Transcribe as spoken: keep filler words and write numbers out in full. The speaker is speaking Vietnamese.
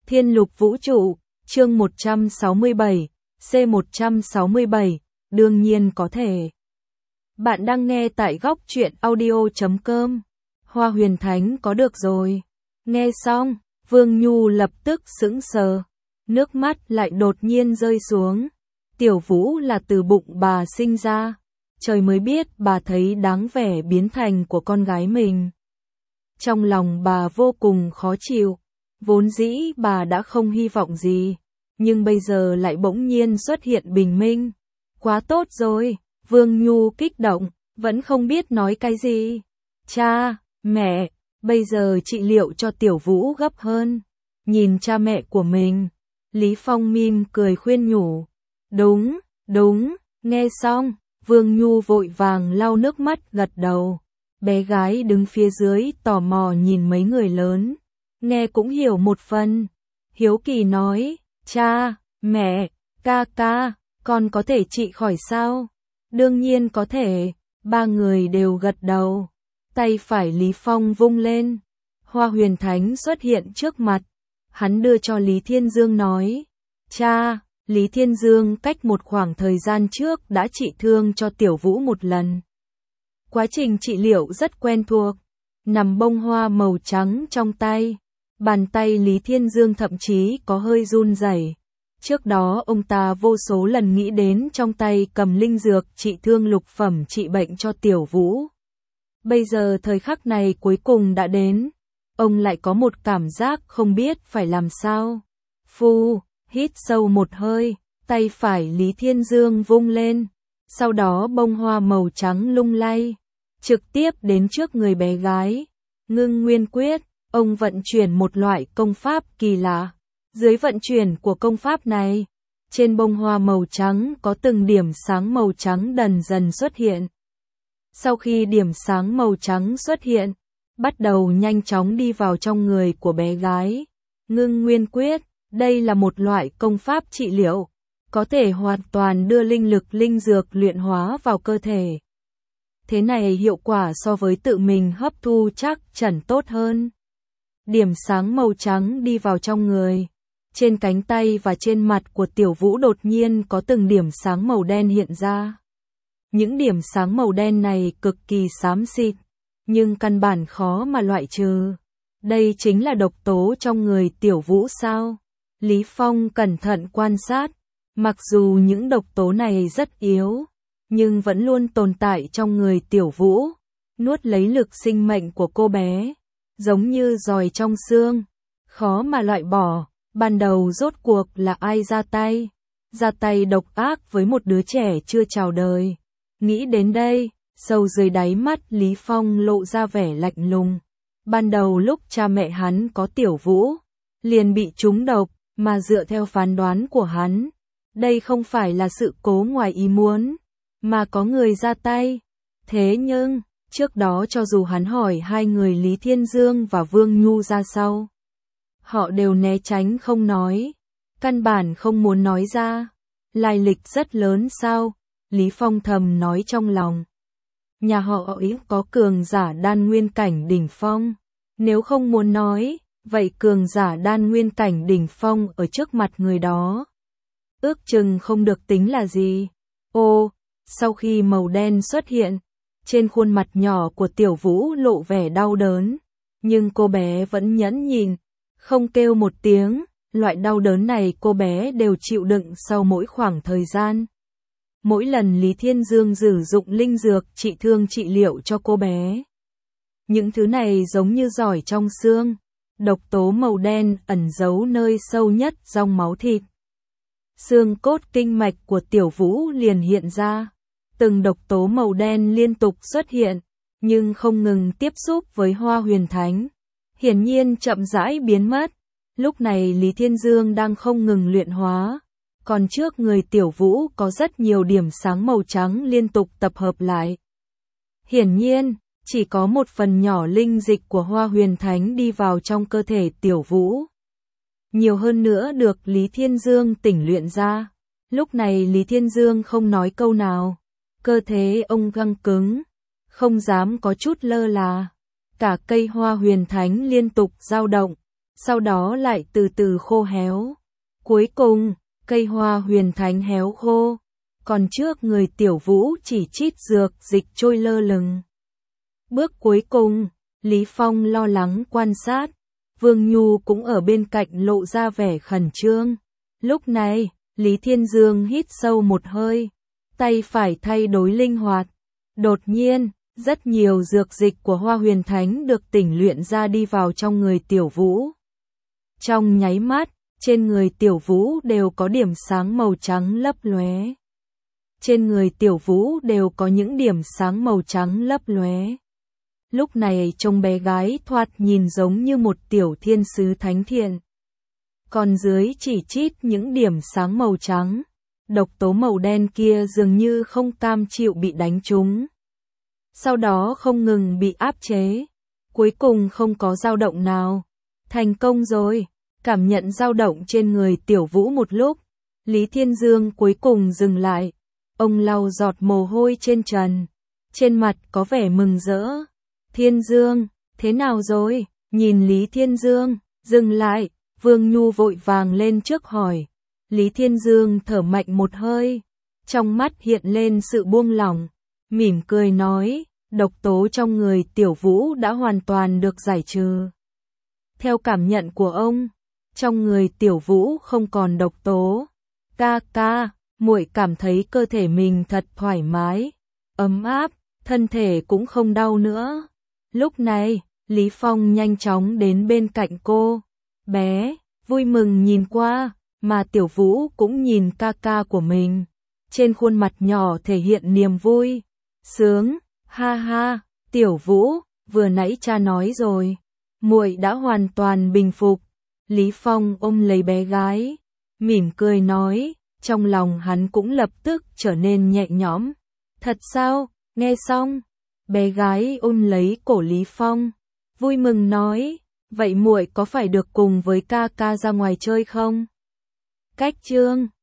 Thiên lục vũ trụ, chương một trăm sáu mươi bảy, C một trăm sáu mươi bảy, đương nhiên có thể. Bạn đang nghe tại góc truyện audio chấm com. Hoa huyền thánh có được rồi. Nghe xong, Vương Nhu lập tức sững sờ. Nước mắt lại đột nhiên rơi xuống. Tiểu Vũ là từ bụng bà sinh ra. Trời mới biết bà thấy đáng vẻ biến thành của con gái mình. Trong lòng bà vô cùng khó chịu. Vốn dĩ bà đã không hy vọng gì. Nhưng bây giờ lại bỗng nhiên xuất hiện bình minh. Quá tốt rồi. Vương Nhu kích động, vẫn không biết nói cái gì. Cha, mẹ, bây giờ trị liệu cho Tiểu Vũ gấp hơn. Nhìn cha mẹ của mình, Lý Phong mỉm cười khuyên nhủ. Đúng, đúng, nghe xong, Vương Nhu vội vàng lau nước mắt gật đầu. Bé gái đứng phía dưới tò mò nhìn mấy người lớn, nghe cũng hiểu một phần. Hiếu kỳ nói, cha, mẹ, ca ca, con có thể trị khỏi sao? Đương nhiên có thể, ba người đều gật đầu. Tay phải Lý Phong vung lên, Hoa huyền thánh xuất hiện trước mặt. Hắn đưa cho Lý Thiên Dương nói, cha, Lý Thiên Dương cách một khoảng thời gian trước đã trị thương cho Tiểu Vũ một lần. Quá trình trị liệu rất quen thuộc, nằm bông hoa màu trắng trong tay. Bàn tay Lý Thiên Dương thậm chí có hơi run rẩy. Trước đó ông ta vô số lần nghĩ đến trong tay cầm linh dược trị thương lục phẩm trị bệnh cho Tiểu Vũ. Bây giờ thời khắc này cuối cùng đã đến. Ông lại có một cảm giác không biết phải làm sao. Phu, hít sâu một hơi, tay phải Lý Thiên Dương vung lên. Sau đó bông hoa màu trắng lung lay, trực tiếp đến trước người bé gái. Ngưng nguyên quyết, ông vận chuyển một loại công pháp kỳ lạ. Dưới vận chuyển của công pháp này, trên bông hoa màu trắng có từng điểm sáng màu trắng dần dần xuất hiện. Sau khi điểm sáng màu trắng xuất hiện, bắt đầu nhanh chóng đi vào trong người của bé gái. Ngưng nguyên quyết, đây là một loại công pháp trị liệu, có thể hoàn toàn đưa linh lực linh dược luyện hóa vào cơ thể. Thế này hiệu quả so với tự mình hấp thu chắc chắn tốt hơn. Điểm sáng màu trắng đi vào trong người. Trên cánh tay và trên mặt của Tiểu Vũ đột nhiên có từng điểm sáng màu đen hiện ra. Những điểm sáng màu đen này cực kỳ xám xịt, nhưng căn bản khó mà loại trừ. Đây chính là độc tố trong người Tiểu Vũ sao? Lý Phong cẩn thận quan sát, mặc dù những độc tố này rất yếu, nhưng vẫn luôn tồn tại trong người Tiểu Vũ, nuốt lấy lực sinh mệnh của cô bé, giống như giòi trong xương, khó mà loại bỏ. Ban đầu rốt cuộc là ai ra tay? Ra tay độc ác với một đứa trẻ chưa chào đời. Nghĩ đến đây, sâu dưới đáy mắt Lý Phong lộ ra vẻ lạnh lùng. Ban đầu lúc cha mẹ hắn có Tiểu Vũ, liền bị trúng độc, mà dựa theo phán đoán của hắn, đây không phải là sự cố ngoài ý muốn, mà có người ra tay. Thế nhưng, trước đó cho dù hắn hỏi hai người Lý Thiên Dương và Vương Nhu ra sau, họ đều né tránh không nói, căn bản không muốn nói ra. Lai lịch rất lớn sao? Lý Phong thầm nói trong lòng. Nhà họ ấy có cường giả đan nguyên cảnh đỉnh phong. Nếu không muốn nói, vậy cường giả đan nguyên cảnh đỉnh phong ở trước mặt người đó, ước chừng không được tính là gì. Ô, sau khi màu đen xuất hiện, trên khuôn mặt nhỏ của Tiểu Vũ lộ vẻ đau đớn, nhưng cô bé vẫn nhẫn nhịn, không kêu một tiếng. Loại đau đớn này cô bé đều chịu đựng sau mỗi khoảng thời gian. Mỗi lần Lý Thiên Dương sử dụng linh dược trị thương trị liệu cho cô bé, những thứ này giống như giỏi trong xương, độc tố màu đen ẩn giấu nơi sâu nhất trong máu thịt. Xương cốt kinh mạch của Tiểu Vũ liền hiện ra, từng độc tố màu đen liên tục xuất hiện, nhưng không ngừng tiếp xúc với Hoa huyền thánh, hiển nhiên chậm rãi biến mất. Lúc này Lý Thiên Dương đang không ngừng luyện hóa, còn trước người Tiểu Vũ có rất nhiều điểm sáng màu trắng liên tục tập hợp lại. Hiển nhiên, chỉ có một phần nhỏ linh dịch của Hoa huyền thánh đi vào trong cơ thể Tiểu Vũ. Nhiều hơn nữa được Lý Thiên Dương tỉnh luyện ra. Lúc này Lý Thiên Dương không nói câu nào, cơ thể ông căng cứng, không dám có chút lơ là. Cả cây Hoa huyền thánh liên tục dao động, sau đó lại từ từ khô héo. Cuối cùng, cây hoa huyền thánh héo khô, còn trước người Tiểu Vũ chỉ chít dược dịch trôi lơ lửng. Bước cuối cùng, Lý Phong lo lắng quan sát, Vương Nhu cũng ở bên cạnh lộ ra vẻ khẩn trương. Lúc này, Lý Thiên Dương hít sâu một hơi, tay phải thay đổi linh hoạt. Đột nhiên, rất nhiều dược dịch của Hoa Huyền Thánh được tỉnh luyện ra đi vào trong người Tiểu Vũ. Trong nháy mắt, trên người Tiểu Vũ đều có điểm sáng màu trắng lấp lóe. Trên người Tiểu Vũ đều có những điểm sáng màu trắng lấp lóe. Lúc này trông bé gái thoạt nhìn giống như một tiểu thiên sứ thánh thiện. Còn dưới chỉ chít những điểm sáng màu trắng, độc tố màu đen kia dường như không cam chịu bị đánh trúng. Sau đó không ngừng bị áp chế, cuối cùng không có dao động nào. Thành công rồi, cảm nhận dao động trên người Tiểu Vũ một lúc, Lý Thiên Dương cuối cùng dừng lại. Ông lau giọt mồ hôi trên trán, trên mặt có vẻ mừng rỡ. Thiên Dương, thế nào rồi? Nhìn Lý Thiên Dương, dừng lại, Vương Nhu vội vàng lên trước hỏi. Lý Thiên Dương thở mạnh một hơi, trong mắt hiện lên sự buông lỏng, mỉm cười nói, độc tố trong người Tiểu Vũ đã hoàn toàn được giải trừ. Theo cảm nhận của ông, trong người Tiểu Vũ không còn độc tố. Ca ca, muội cảm thấy cơ thể mình thật thoải mái, ấm áp, thân thể cũng không đau nữa. Lúc này, Lý Phong nhanh chóng đến bên cạnh cô. Bé, vui mừng nhìn qua, mà Tiểu Vũ cũng nhìn ca ca của mình. Trên khuôn mặt nhỏ thể hiện niềm vui. Sướng, ha ha, Tiểu Vũ, vừa nãy cha nói rồi. Muội đã hoàn toàn bình phục. Lý Phong ôm lấy bé gái, mỉm cười nói, trong lòng hắn cũng lập tức trở nên nhẹ nhõm. Thật sao? Nghe xong, bé gái ôm lấy cổ Lý Phong, vui mừng nói, vậy muội có phải được cùng với ca ca ra ngoài chơi không? Cách chương